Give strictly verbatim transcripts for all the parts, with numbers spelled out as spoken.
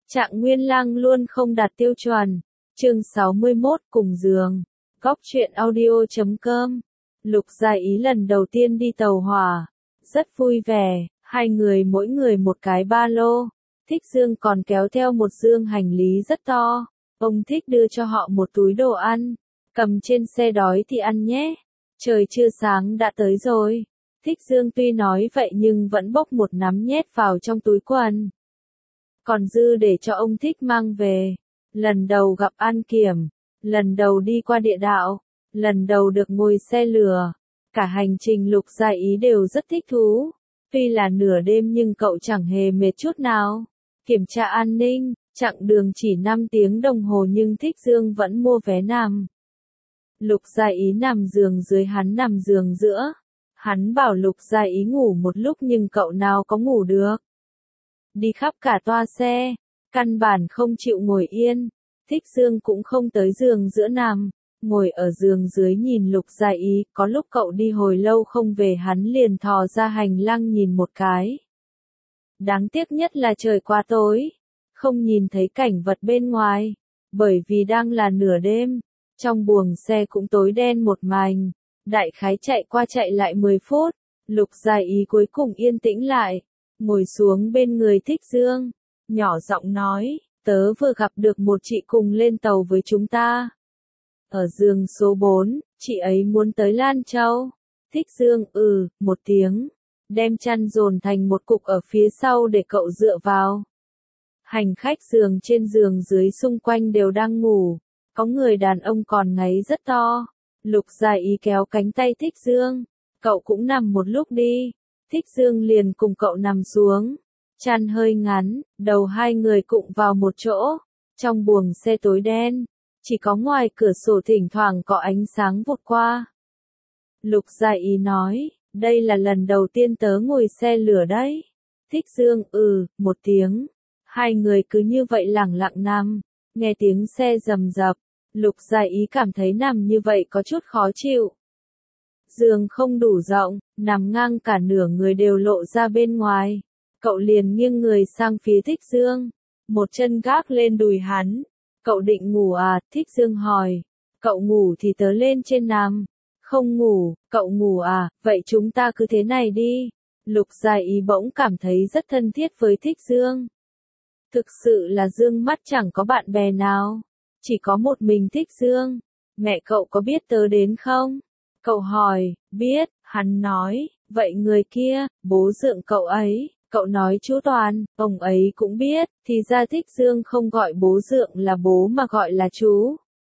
Trạng Nguyên Lang luôn không đạt tiêu chuẩn. Chương sáu mươi mốt cùng giường. Góc truyện audio chấm com. Lục Gia Ý lần đầu tiên đi tàu hỏa. Rất vui vẻ, hai người mỗi người một cái ba lô. Thích Dương còn kéo theo một dương hành lý rất to. Ông Thích đưa cho họ một túi đồ ăn. Cầm trên xe đói thì ăn nhé. Trời chưa sáng đã tới rồi. Thích Dương tuy nói vậy nhưng vẫn bốc một nắm nhét vào trong túi quần. Còn dư để cho ông Thích mang về. Lần đầu gặp An Kiểm, lần đầu đi qua địa đạo, lần đầu được ngồi xe lửa. Cả hành trình Lục Gia Ý đều rất thích thú. Tuy là nửa đêm nhưng cậu chẳng hề mệt chút nào. Kiểm tra an ninh, chặng đường chỉ năm tiếng đồng hồ nhưng Thích Dương vẫn mua vé nằm. Lục Gia Ý nằm giường dưới, hắn nằm giường giữa. Hắn bảo Lục Gia Ý ngủ một lúc nhưng cậu nào có ngủ được. Đi khắp cả toa xe, căn bản không chịu ngồi yên. Thích Dương cũng không tới giường giữa nằm, ngồi ở giường dưới nhìn Lục Gia Ý. Có lúc cậu đi hồi lâu không về, hắn liền thò ra hành lang nhìn một cái. Đáng tiếc nhất là trời quá tối, không nhìn thấy cảnh vật bên ngoài, bởi vì đang là nửa đêm, trong buồng xe cũng tối đen một mành. Đại khái chạy qua chạy lại mười phút, Lục Gia Ý cuối cùng yên tĩnh lại, ngồi xuống bên người Thích Dương, nhỏ giọng nói, tớ vừa gặp được một chị cùng lên tàu với chúng ta. Ở giường số bốn, chị ấy muốn tới Lan Châu. Thích Dương ừ, một tiếng, đem chăn dồn thành một cục ở phía sau để cậu dựa vào. Hành khách giường trên giường dưới xung quanh đều đang ngủ, có người đàn ông còn ngáy rất to. Lục Gia Ý kéo cánh tay Thích Dương, cậu cũng nằm một lúc đi. Thích Dương liền cùng cậu nằm xuống, chăn hơi ngắn, đầu hai người cụng vào một chỗ. Trong buồng xe tối đen, chỉ có ngoài cửa sổ thỉnh thoảng có ánh sáng vụt qua. Lục Gia Ý nói, đây là lần đầu tiên tớ ngồi xe lửa đấy. Thích Dương ừ, một tiếng. Hai người cứ như vậy lẳng lặng nằm, nghe tiếng xe rầm rập. Lục Gia Ý cảm thấy nằm như vậy có chút khó chịu. Giường không đủ rộng, nằm ngang cả nửa người đều lộ ra bên ngoài. Cậu liền nghiêng người sang phía Thích Dương, một chân gác lên đùi hắn. Cậu định ngủ à? Thích Dương hỏi. Cậu ngủ thì tớ lên trên nằm. Không ngủ, cậu ngủ à? Vậy chúng ta cứ thế này đi. Lục Gia Ý bỗng cảm thấy rất thân thiết với Thích Dương. Thực sự là Dương mắt chẳng có bạn bè nào. Chỉ có một mình Thích Dương. Mẹ cậu có biết tớ đến không? Cậu hỏi, biết, hắn nói, vậy người kia, bố Dượng cậu ấy, cậu nói chú Toàn, ông ấy cũng biết, thì ra Thích Dương không gọi bố Dượng là bố mà gọi là chú.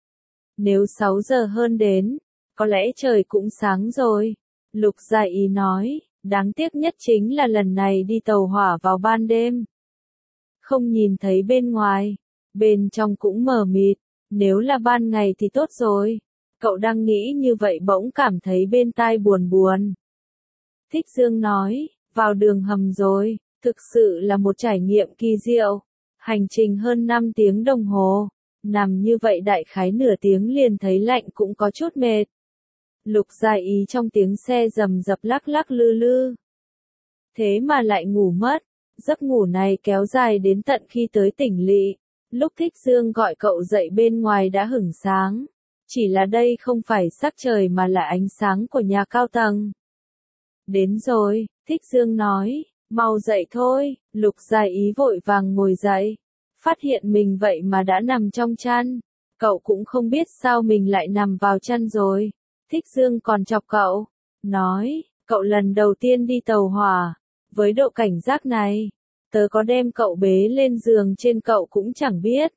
Nếu sáu giờ hơn đến, có lẽ trời cũng sáng rồi. Lục Gia Ý nói, đáng tiếc nhất chính là lần này đi tàu hỏa vào ban đêm. Không nhìn thấy bên ngoài, bên trong cũng mờ mịt, nếu là ban ngày thì tốt rồi. Cậu đang nghĩ như vậy bỗng cảm thấy bên tai buồn buồn. Thích Dương nói, vào đường hầm rồi, thực sự là một trải nghiệm kỳ diệu. Hành trình hơn năm tiếng đồng hồ, nằm như vậy đại khái nửa tiếng liền thấy lạnh cũng có chút mệt. Lục Gia Ý trong tiếng xe rầm rập lắc lắc lư lư. Thế mà lại ngủ mất, giấc ngủ này kéo dài đến tận khi tới tỉnh lỵ. Lúc Thích Dương gọi cậu dậy bên ngoài đã hửng sáng. Chỉ là đây không phải sắc trời mà là ánh sáng của nhà cao tầng. Đến rồi, Thích Dương nói, mau dậy thôi. Lục Gia Ý vội vàng ngồi dậy. Phát hiện mình vậy mà đã nằm trong chăn. Cậu cũng không biết sao mình lại nằm vào chăn rồi. Thích Dương còn chọc cậu. Nói, cậu lần đầu tiên đi tàu hỏa. Với độ cảnh giác này, tớ có đem cậu bế lên giường trên cậu cũng chẳng biết.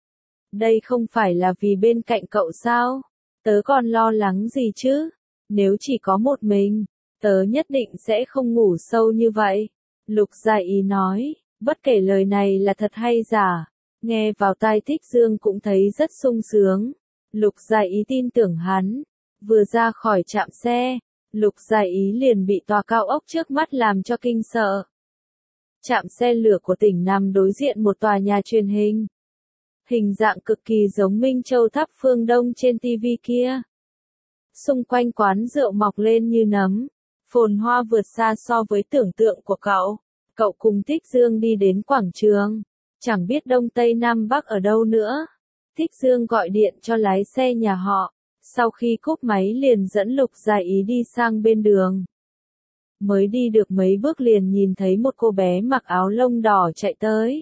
Đây không phải là vì bên cạnh cậu sao? Tớ còn lo lắng gì chứ? Nếu chỉ có một mình, tớ nhất định sẽ không ngủ sâu như vậy. Lục Gia Ý nói, bất kể lời này là thật hay giả, nghe vào tai Thích Dương cũng thấy rất sung sướng. Lục Gia Ý tin tưởng hắn. Vừa ra khỏi trạm xe, Lục Gia Ý liền bị tòa cao ốc trước mắt làm cho kinh sợ. Trạm xe lửa của tỉnh nằm đối diện một tòa nhà truyền hình. Hình dạng cực kỳ giống Minh Châu tháp phương Đông trên ti vi kia. Xung quanh quán rượu mọc lên như nấm, phồn hoa vượt xa so với tưởng tượng của cậu. Cậu cùng Thích Dương đi đến quảng trường. chẳng biết Đông Tây Nam Bắc ở đâu nữa. Thích Dương gọi điện cho lái xe nhà họ, sau khi cúp máy liền dẫn Lục Gia Ý đi sang bên đường. Mới đi được mấy bước liền nhìn thấy một cô bé mặc áo lông đỏ chạy tới.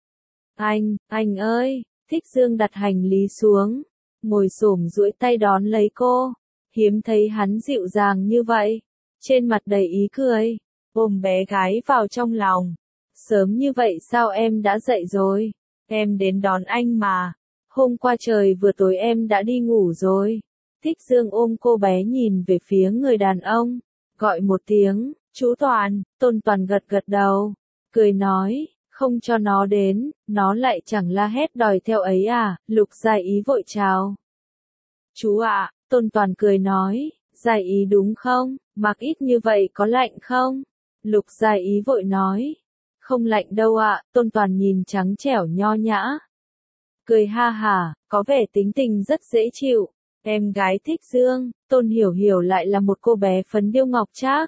Anh, anh ơi, Thích Dương đặt hành lý xuống, ngồi xổm duỗi tay đón lấy cô, hiếm thấy hắn dịu dàng như vậy, trên mặt đầy ý cười, ôm bé gái vào trong lòng. Sớm như vậy sao em đã dậy rồi? Em đến đón anh mà. Hôm qua trời vừa tối em đã đi ngủ rồi. Thích Dương ôm cô bé nhìn về phía người đàn ông, gọi một tiếng, chú Toàn. Tôn Toàn gật gật đầu, cười nói, không cho nó đến, nó lại chẳng la hét đòi theo ấy à. Lục Gia Ý vội chào. Chú ạ, à, Tôn Toàn cười nói, Gia Ý đúng không, mặc ít như vậy có lạnh không? Lục Gia Ý vội nói, không lạnh đâu ạ. À. Tôn Toàn nhìn trắng trẻo nho nhã, cười ha hả, có vẻ tính tình rất dễ chịu. Em gái Thích Dương, Tôn Hiểu Hiểu lại là một cô bé phấn điêu ngọc trác,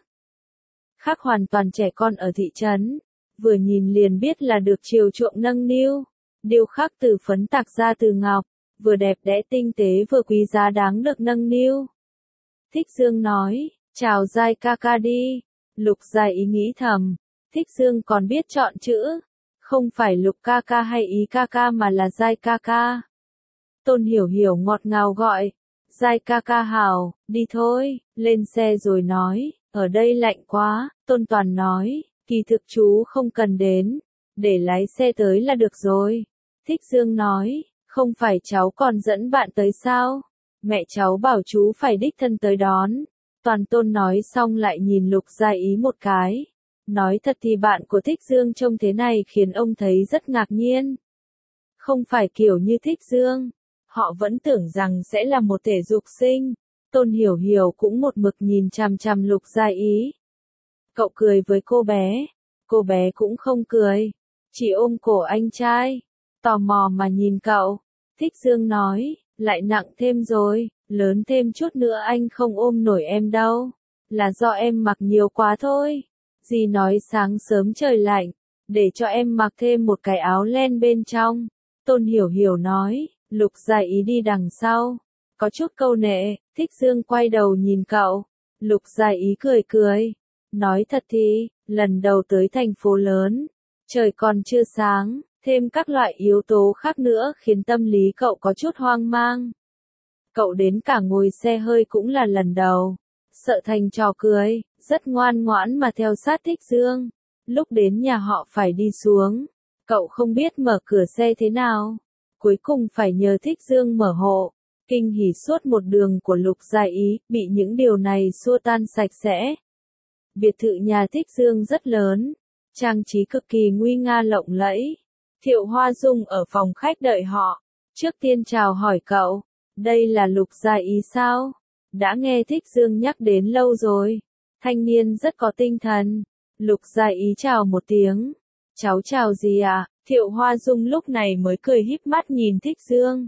khác hoàn toàn trẻ con ở thị trấn, vừa nhìn liền biết là được chiều chuộng nâng niu, điêu khắc từ phấn tạc ra từ ngọc, vừa đẹp đẽ tinh tế vừa quý giá đáng được nâng niu. Thích Dương nói, chào Giai ca ca đi. Lục Gia Ý nghĩ thầm, Thích Dương còn biết chọn chữ, không phải Lục ca ca hay Ý ca ca mà là Giai ca ca. Tôn Hiểu Hiểu ngọt ngào gọi, Giai ca ca hào, đi thôi, lên xe rồi nói, ở đây lạnh quá. Tôn Toàn nói, kỳ thực chú không cần đến, để lái xe tới là được rồi. Thích Dương nói, không phải cháu còn dẫn bạn tới sao? Mẹ cháu bảo chú phải đích thân tới đón. Toàn Tôn nói xong lại nhìn Lục Gia Ý một cái. Nói thật thì bạn của Thích Dương trông thế này khiến ông thấy rất ngạc nhiên. Không phải kiểu như Thích Dương, họ vẫn tưởng rằng sẽ là một thể dục sinh. Tôn Hiểu Hiểu cũng một mực nhìn chằm chằm Lục Gia Ý. Cậu cười với cô bé, cô bé cũng không cười, chỉ ôm cổ anh trai, tò mò mà nhìn cậu. Thích Dương nói, lại nặng thêm rồi, lớn thêm chút nữa anh không ôm nổi em đâu, là do em mặc nhiều quá thôi. Dì nói sáng sớm trời lạnh, để cho em mặc thêm một cái áo len bên trong. Tôn Hiểu Hiểu nói, Lục Gia Ý đi đằng sau, có chút câu nệ. Thích Dương quay đầu nhìn cậu, Lục Gia Ý cười cười, nói thật thì, lần đầu tới thành phố lớn, trời còn chưa sáng, thêm các loại yếu tố khác nữa khiến tâm lý cậu có chút hoang mang. Cậu đến cả ngồi xe hơi cũng là lần đầu, sợ thành trò cười, rất ngoan ngoãn mà theo sát Thích Dương. Lúc đến nhà họ phải đi xuống, cậu không biết mở cửa xe thế nào, cuối cùng phải nhờ Thích Dương mở hộ. Kinh hỉ suốt một đường của Lục Gia Ý, bị những điều này xua tan sạch sẽ. Biệt thự nhà Thích Dương rất lớn, trang trí cực kỳ nguy nga lộng lẫy. Thiệu Hoa Dung ở phòng khách đợi họ, trước tiên chào hỏi cậu, đây là Lục Gia Ý sao? Đã nghe Thích Dương nhắc đến lâu rồi. Thanh niên rất có tinh thần. Lục Gia Ý chào một tiếng. Cháu chào gì ạ? À? Thiệu Hoa Dung lúc này mới cười híp mắt nhìn Thích Dương.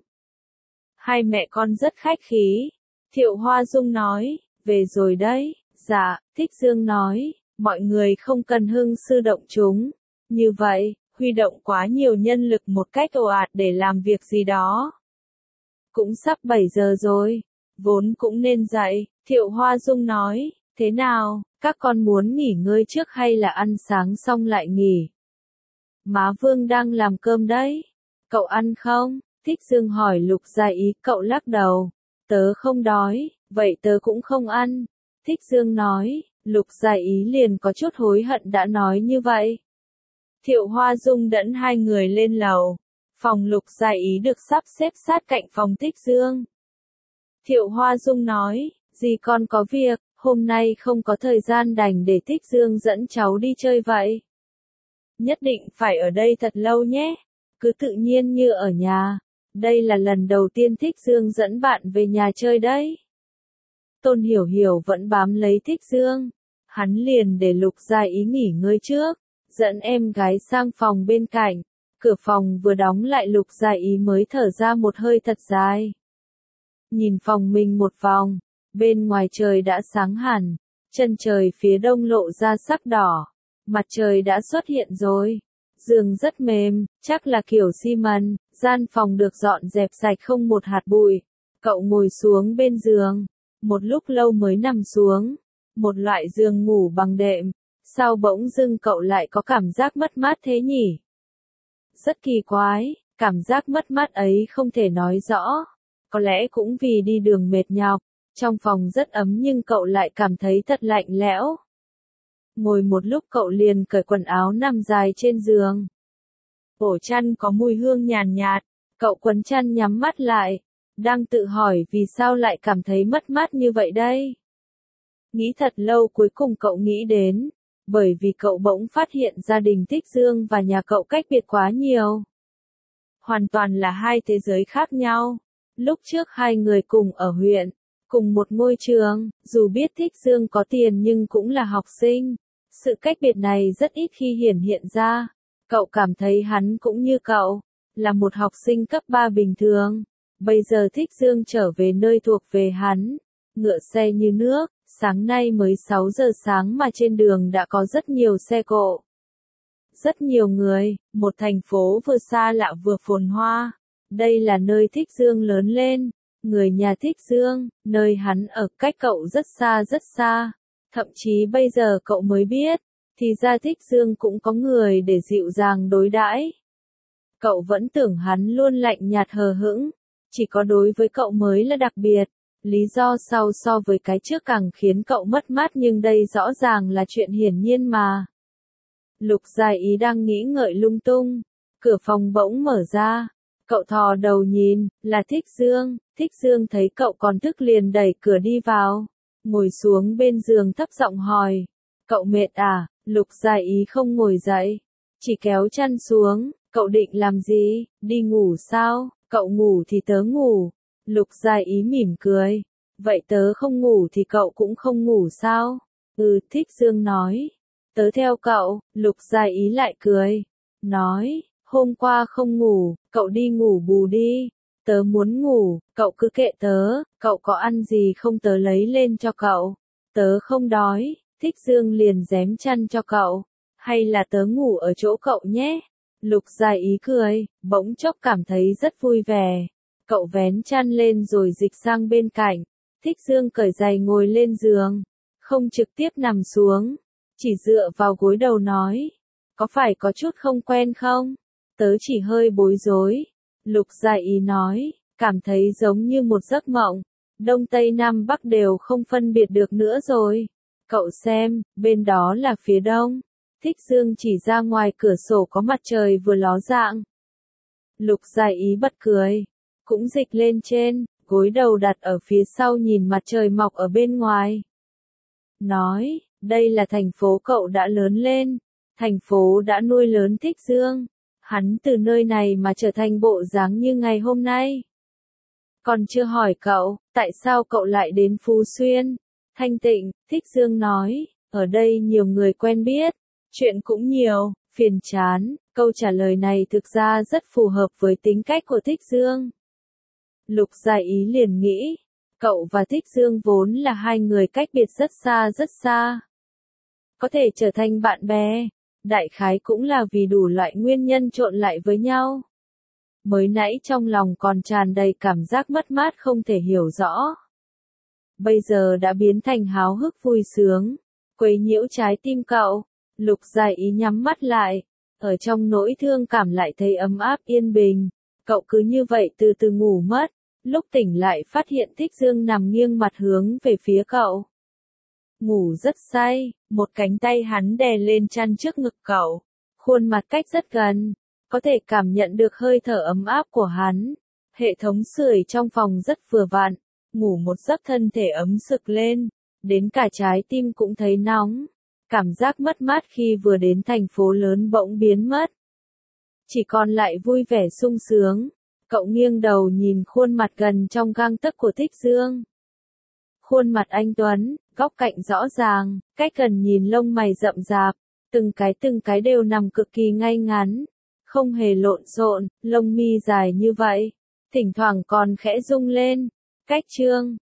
Hai mẹ con rất khách khí. Thiệu Hoa Dung nói, về rồi đấy. Dạ, Thích Dương nói, mọi người không cần hưng sư động chúng. Như vậy, huy động quá nhiều nhân lực một cách ồ ạt để làm việc gì đó. Cũng sắp bảy giờ rồi, vốn cũng nên dậy. Thiệu Hoa Dung nói, thế nào, các con muốn nghỉ ngơi trước hay là ăn sáng xong lại nghỉ? Má Vương đang làm cơm đấy. Cậu ăn không? Thích Dương hỏi Lục Gia Ý, cậu lắc đầu. Tớ không đói, vậy tớ cũng không ăn. Thích Dương nói, Lục Gia Ý liền có chút hối hận đã nói như vậy. Thiệu Hoa Dung dẫn hai người lên lầu. Phòng Lục Gia Ý được sắp xếp sát cạnh phòng Thích Dương. Thiệu Hoa Dung nói, dì con có việc, hôm nay không có thời gian đành để Thích Dương dẫn cháu đi chơi vậy. Nhất định phải ở đây thật lâu nhé, cứ tự nhiên như ở nhà. Đây là lần đầu tiên Thích Dương dẫn bạn về nhà chơi đấy. Tôn Hiểu Hiểu vẫn bám lấy Thích Dương. Hắn liền để Lục Gia Ý nghỉ ngơi trước, dẫn em gái sang phòng bên cạnh. Cửa phòng vừa đóng lại Lục Gia Ý mới thở ra một hơi thật dài. Nhìn phòng mình một vòng, bên ngoài trời đã sáng hẳn, chân trời phía đông lộ ra sắc đỏ, mặt trời đã xuất hiện rồi. Giường rất mềm, chắc là kiểu xi măng, gian phòng được dọn dẹp sạch không một hạt bụi. Cậu ngồi xuống bên giường, một lúc lâu mới nằm xuống. Một loại giường ngủ bằng đệm, sao bỗng dưng cậu lại có cảm giác mất mát thế nhỉ? Rất kỳ quái, cảm giác mất mát ấy không thể nói rõ. Có lẽ cũng vì đi đường mệt nhọc, trong phòng rất ấm nhưng cậu lại cảm thấy thật lạnh lẽo. Ngồi một lúc cậu liền cởi quần áo nằm dài trên giường. Ổ chăn có mùi hương nhàn nhạt, cậu quấn chăn nhắm mắt lại, đang tự hỏi vì sao lại cảm thấy mất mát như vậy đây. Nghĩ thật lâu cuối cùng cậu nghĩ đến, bởi vì cậu bỗng phát hiện gia đình Thích Dương và nhà cậu cách biệt quá nhiều. Hoàn toàn là hai thế giới khác nhau. Lúc trước hai người cùng ở huyện, cùng một ngôi trường, dù biết Thích Dương có tiền nhưng cũng là học sinh. Sự cách biệt này rất ít khi hiển hiện ra. Cậu cảm thấy hắn cũng như cậu, là một học sinh cấp ba bình thường. Bây giờ Thích Dương trở về nơi thuộc về hắn, ngựa xe như nước, sáng nay mới sáu giờ sáng mà trên đường đã có rất nhiều xe cộ. Rất nhiều người, một thành phố vừa xa lạ vừa phồn hoa. Đây là nơi Thích Dương lớn lên, người nhà Thích Dương, nơi hắn ở cách cậu rất xa rất xa. Thậm chí bây giờ cậu mới biết, thì ra Thích Dương cũng có người để dịu dàng đối đãi. Cậu vẫn tưởng hắn luôn lạnh nhạt hờ hững, chỉ có đối với cậu mới là đặc biệt. Lý do sau so với cái trước càng khiến cậu mất mát nhưng đây rõ ràng là chuyện hiển nhiên mà. Lục Dài Ý đang nghĩ ngợi lung tung, cửa phòng bỗng mở ra. Cậu thò đầu nhìn, là Thích Dương. Thích Dương thấy cậu còn thức liền đẩy cửa đi vào, ngồi xuống bên giường thấp giọng hỏi, cậu mệt à? Lục Dài Ý không ngồi dậy, chỉ kéo chăn xuống. Cậu định làm gì? Đi ngủ sao? Cậu ngủ thì tớ ngủ. Lục Dài Ý mỉm cười, vậy tớ không ngủ thì cậu cũng không ngủ sao? Ừ, Thích Dương nói, tớ theo cậu. Lục Dài Ý lại cười, nói, hôm qua không ngủ, cậu đi ngủ bù đi. Tớ muốn ngủ, cậu cứ kệ tớ, cậu có ăn gì không tớ lấy lên cho cậu. Tớ không đói. Thích Dương liền giém chăn cho cậu, hay là tớ ngủ ở chỗ cậu nhé. Lục Dài Ý cười, bỗng chốc cảm thấy rất vui vẻ. Cậu vén chăn lên rồi dịch sang bên cạnh. Thích Dương cởi giày ngồi lên giường, không trực tiếp nằm xuống, chỉ dựa vào gối đầu nói, có phải có chút không quen không? Tớ chỉ hơi bối rối. Lục Dài Ý nói, cảm thấy giống như một giấc mộng, Đông Tây Nam Bắc đều không phân biệt được nữa rồi. Cậu xem, bên đó là phía đông. Thích Dương chỉ ra ngoài cửa sổ có mặt trời vừa ló dạng. Lục Dài Ý bật cười, cũng dịch lên trên, gối đầu đặt ở phía sau nhìn mặt trời mọc ở bên ngoài. Nói, đây là thành phố cậu đã lớn lên, thành phố đã nuôi lớn Thích Dương. Hắn từ nơi này mà trở thành bộ dáng như ngày hôm nay. Còn chưa hỏi cậu, tại sao cậu lại đến Phú Xuyên? Thanh Tịnh, Thích Dương nói, ở đây nhiều người quen biết, chuyện cũng nhiều, phiền chán. Câu trả lời này thực ra rất phù hợp với tính cách của Thích Dương. Lục Dài Ý liền nghĩ, cậu và Thích Dương vốn là hai người cách biệt rất xa rất xa. Có thể trở thành bạn bè, đại khái cũng là vì đủ loại nguyên nhân trộn lại với nhau. Mới nãy trong lòng còn tràn đầy cảm giác mất mát không thể hiểu rõ. Bây giờ đã biến thành háo hức vui sướng, quấy nhiễu trái tim cậu. Lục Dài Ý nhắm mắt lại, ở trong nỗi thương cảm lại thấy ấm áp yên bình. Cậu cứ như vậy từ từ ngủ mất, lúc tỉnh lại phát hiện Thích Dương nằm nghiêng mặt hướng về phía cậu. Ngủ rất say, một cánh tay hắn đè lên chăn trước ngực cậu, khuôn mặt cách rất gần, có thể cảm nhận được hơi thở ấm áp của hắn. Hệ thống sưởi trong phòng rất vừa vặn, ngủ một giấc thân thể ấm sực lên, đến cả trái tim cũng thấy nóng. Cảm giác mất mát khi vừa đến thành phố lớn bỗng biến mất. Chỉ còn lại vui vẻ sung sướng. Cậu nghiêng đầu nhìn khuôn mặt gần trong gang tấc của Thích Dương. Khuôn mặt anh tuấn, góc cạnh rõ ràng, cách gần nhìn lông mày rậm rạp, từng cái từng cái đều nằm cực kỳ ngay ngắn, không hề lộn xộn, lông mi dài như vậy, thỉnh thoảng còn khẽ rung lên. Cách trương,